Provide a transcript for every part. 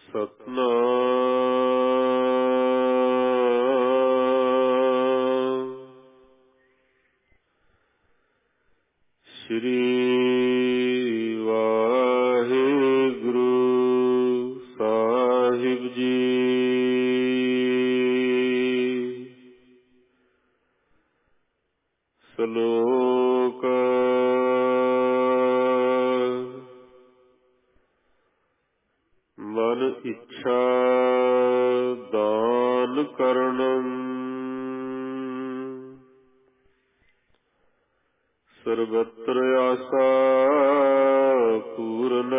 ਸਤਨਾਮ ਸ੍ਰੀ ਵਾਹਿਗੁਰੂ ਸਾਹਿਬ ਜੀ। ਸ਼ਲੋਕ ਮਨ ਇੱਛਾ ਦਾਨ ਕਰਨੰ ਸਰਬਤਰ ਆਸਾ ਪੂਰਨ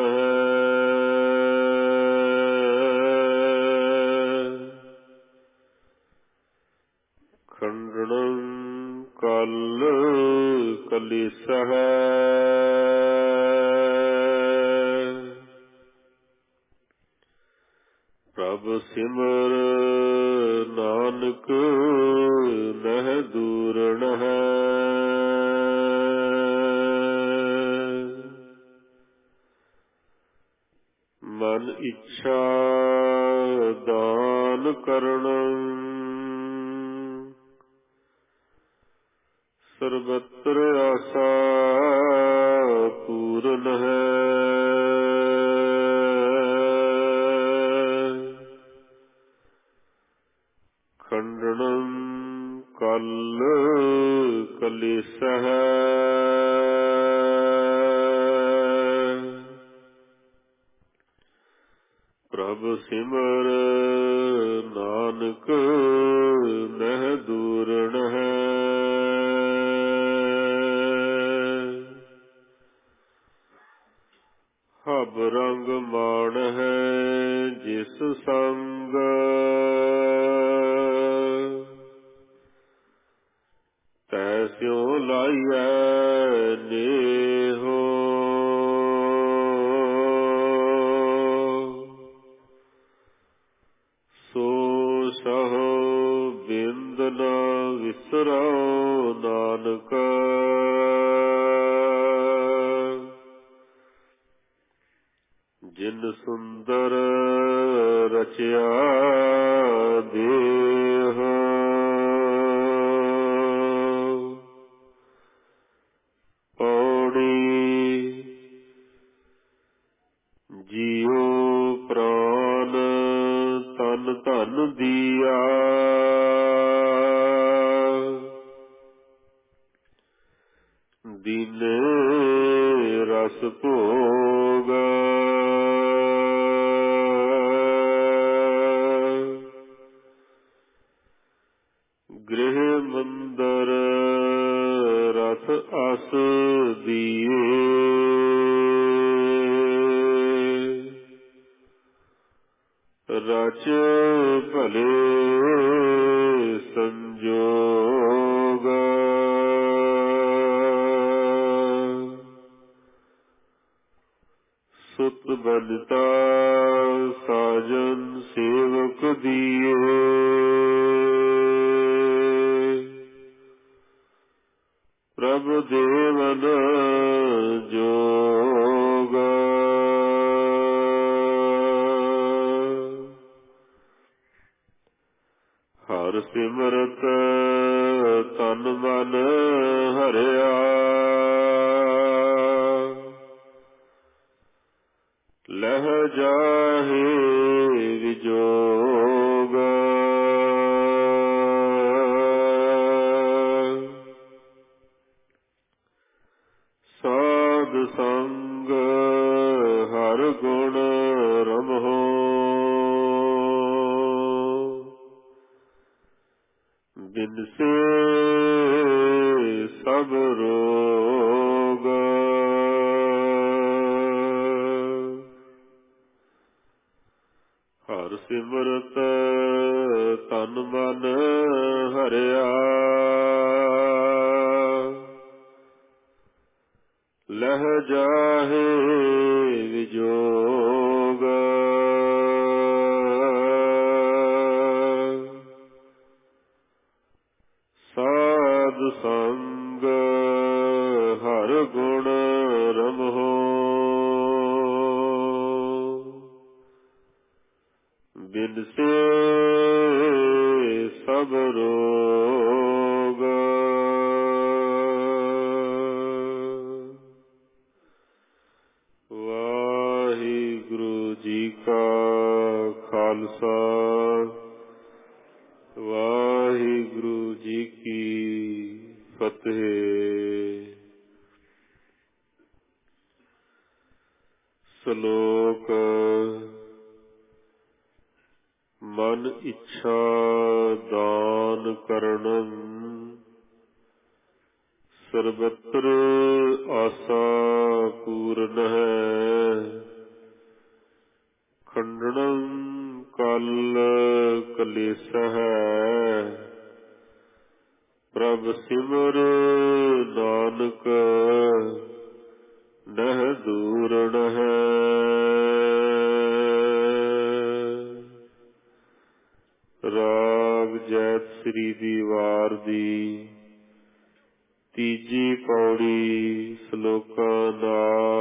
ਖੰਡਨੰ ਕਲ ਕਲੇਸ਼ః ਪ੍ਰਭ ਸਿਮਰ ਨਾਨਕ ਨਹਿ ਦੂਰਣః। ਮਨ ਇੱਛਾ ਦਾਨ ਕਰਨੰ ਸਰਬਤਰ ਆਸਾ ਪੂਰਨ ਖੰਡਨੰ ਕਲ ਕਲੇਸ਼ః ਪ੍ਰਭ ਸਿਮਰ ਨਾਨਕ ਨਹਿ ਦੂਰਣః। ਹਬ ਰੰਗ ਮਾਣਹਿ ਜਿਸ ਸੰਗ ਤੈਸਿਉ ਲਾਈਐ ਨੇਹੋ। ਸੋ ਸਹੁ ਬਿੰਦ ਨ ਵਿਸਰਉ ਨਾਨਕ। ਜਿਨ ਸੁੰਦਰ ਰਚਿਆ ਦੇਹ ਪੌੜੀ ਜੀਉ ਪ੍ਰਾਨ ਤਨ ਧਨ ਦੀਆ। ਦੀਨੇ ਰਸ ਭੋਗ ਗ੍ਰਹਿ ਮੰਦਰ ਰਸ ਅਸ ਦੀਏ। ਰਚ ਭਲੇ ਸੰਜੋਗ ਸੁਤ ਬਨਤਾ ਸਾਜਨ ਸੇਵਕ ਦੀਏ। ਪ੍ਰਭ ਦੇਵਨ ਜੋਗ ਹਰਿ ਸਿਮਰਤ ਤਨ ਮਨ ਹਰਿਆ। ਲਹਿ ਜਾਹਿ ਵਿਜੋਗ ਸਾਧ ਸੰਗ ਹਰ ਗੁਣ ਰਮਹੁ। ਬਿਨਸੇ ਸਭ ਰੋਗ ਹਰਿ ਸਿਮਰਤ ਤਨ ਮਨ ਹਰਿਆ। ਲਹਿ ਜਾਹਿ ਵਿਜੋਗ ਸਾਧ ਸੰਗ ਹਰ ਗੁਣ ਰਮਹੁ। ਬਿਨਸੇ ਸਭ ਰੋਗ। ਵਾਹਿਗੁਰੂ ਜੀ ਕਾ ਖਾਲਸਾ, ਵਾਹਿਗੁਰੂ ਜੀ ਕੀ ਫਤਿਹ। ਸ਼ਲੋਕ। ਮਨ ਇੱਛਾ ਦਾਨ ਕਰਣੰ, ਸਰਬਤਰ ਆਸਾ ਪੂਰਨ ਹੈ। ਖੰਡਣੰ ਕਲ ਕਲੇਸ਼ ਹੈ, ਪ੍ਰਭ ਸਿਮਰ ਨਾਨਕ ਨਹਿ ਦੂਰਣ ਹੈ। ਰਾਗ ਜੈਤ ਸ੍ਰੀ ਦੀ ਵਾਰ ਦੀ ਤੀਜੀ ਪੌੜੀ। ਸ਼ਲੋਕਾਂ ਦਾ